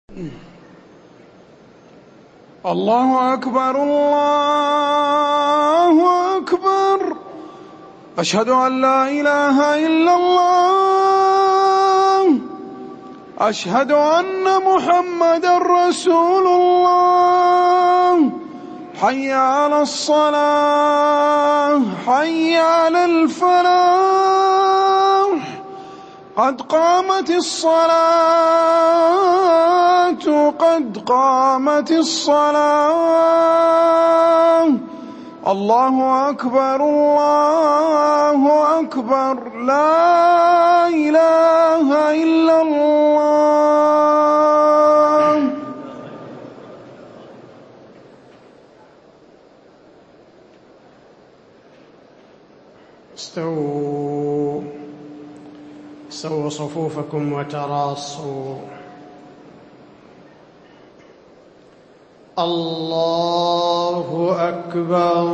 الله أكبر الله أكبر. أشهد أن لا إله إلا الله. أشهد أن محمدًا رسول الله. حي على الصلاة، حي على الفلاح، قد قامت الصلاة، قد قامت الصلاة. الله أكبر الله أكبر. لا إله إلا الله. استووا صفوفكم وتراصوا. الله أكبر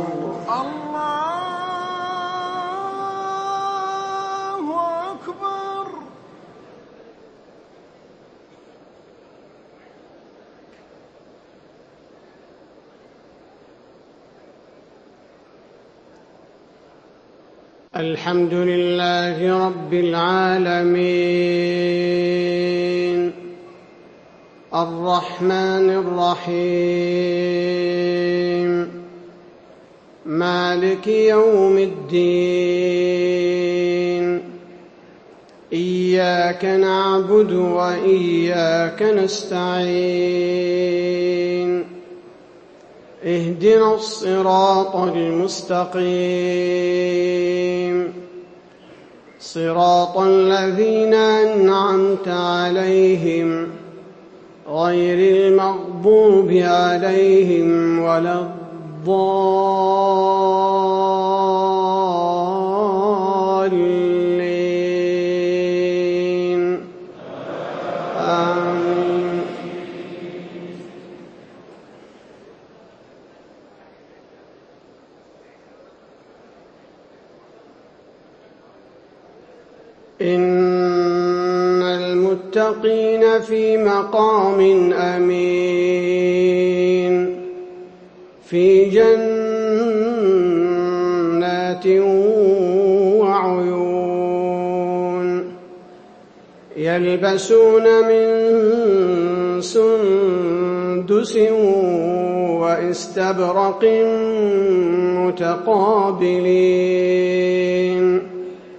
الله أكبر. الحمد لله رب العالمين، الرحمن الرحيم، مالك يوم الدين. إياك نعبد وإياك نستعين. اهدنا الصراط المستقيم، صراط الذين أنعمت عليهم غير المغضوب عليهم ولا الضالين. آمين. إن المتقين في مقام أمين، في جنات وعيون، يلبسون من سندس واستبرق متقابلين.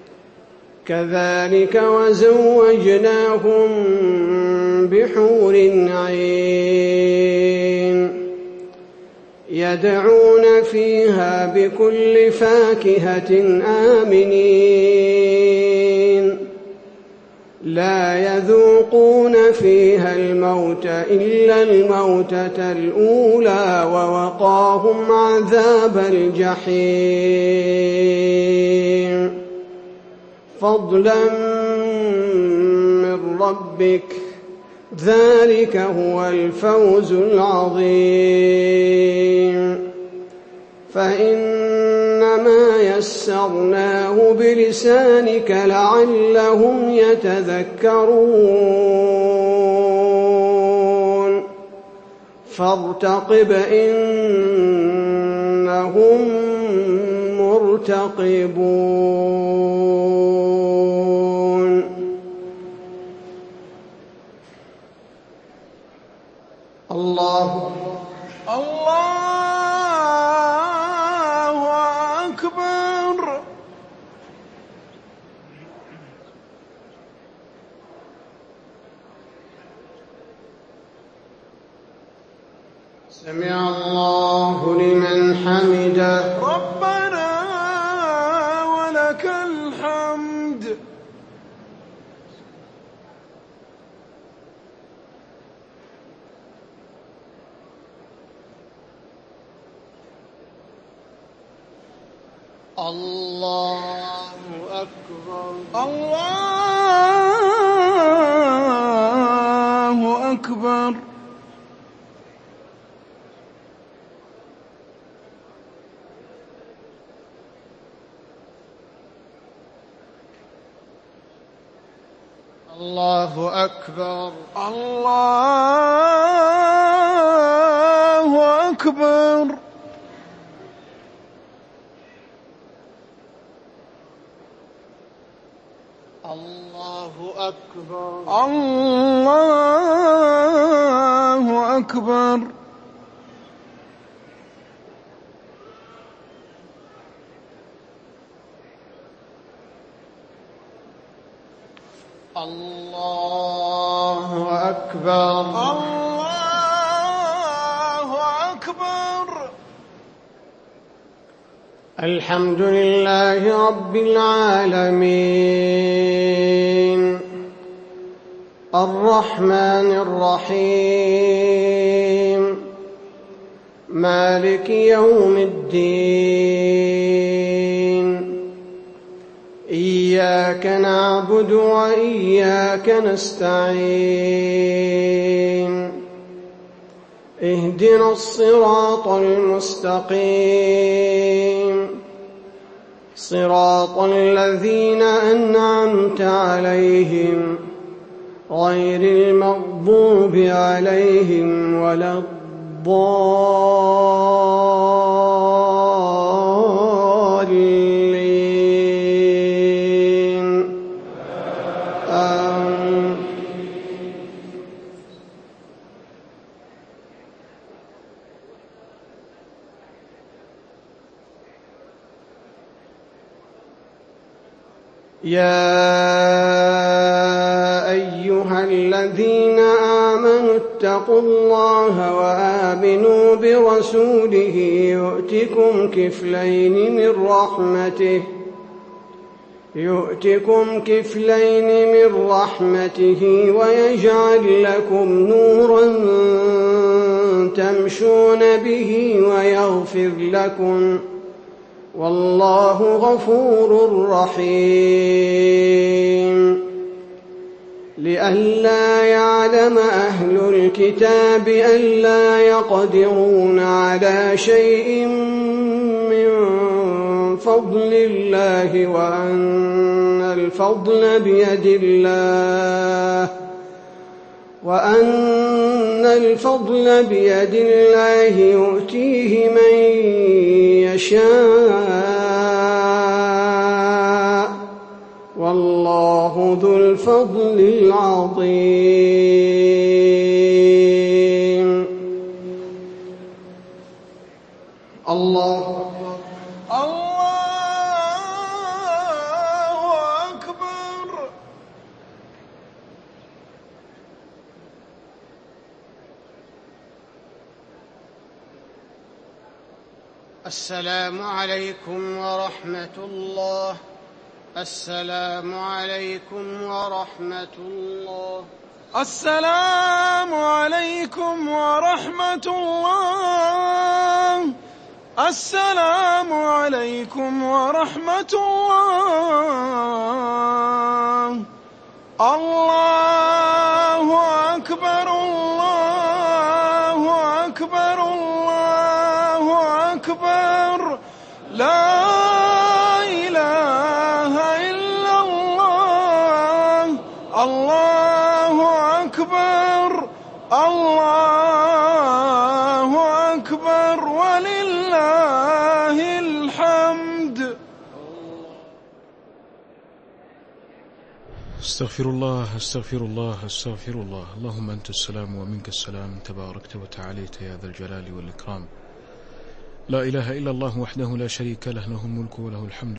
كذلك وزوجناهم بحور عين، يدعون فيها بكل فاكهة آمنين، لا يذوقون فيها الموت إلا الموتة الأولى، ووقاهم عذاب الجحيم، فضلا من ربك، ذلك هو الفوز العظيم. فإنما يسرناه بلسانك لعلهم يتذكرون، فارتقب إنهم مرتقبون. الله أكبر. سمع الله لمن حمده. ربنا ولك الحمد. الله أكبر الله أكبر. الله أكبر الله أكبر. الله أكبر. الله أكبر. الله أكبر. الحمد لله رب العالمين الرحمن الرحيم مالك يوم الدين إياك نعبد وإياك نستعين اهدنا الصراط المستقيم صراط الذين أنعمت عليهم غير المغضوب عليهم ولا الضالين. يا أيها الذين آمنوا اتقوا الله وآمنوا برسوله يؤتكم كفلين من رحمته ويجعل لكم نورا تمشون به ويغفر لكم والله غفور رحيم. لئلا يعلم أهل الكتاب ألا يقدرون على شيء من فضل الله وأن الفضل بيد الله يؤتيه من يشاء والله ذو الفضل العظيم. الله أكبر. الله أكبر. السلام عليكم ورحمة الله. السلام عليكم ورحمة الله. السلام عليكم ورحمة الله. السلام عليكم ورحمة الله. الله أكبر. الله أكبر. الله أكبر. لا إله إلا الله. الله أكبر. الله أكبر ولله الحمد. استغفر الله استغفر الله استغفر الله. اللهم أنت السلام ومنك السلام تباركت وتعاليت يا ذا الجلال والإكرام. لا إله إلا الله وحده لا شريك له، له الملك وله الحمد.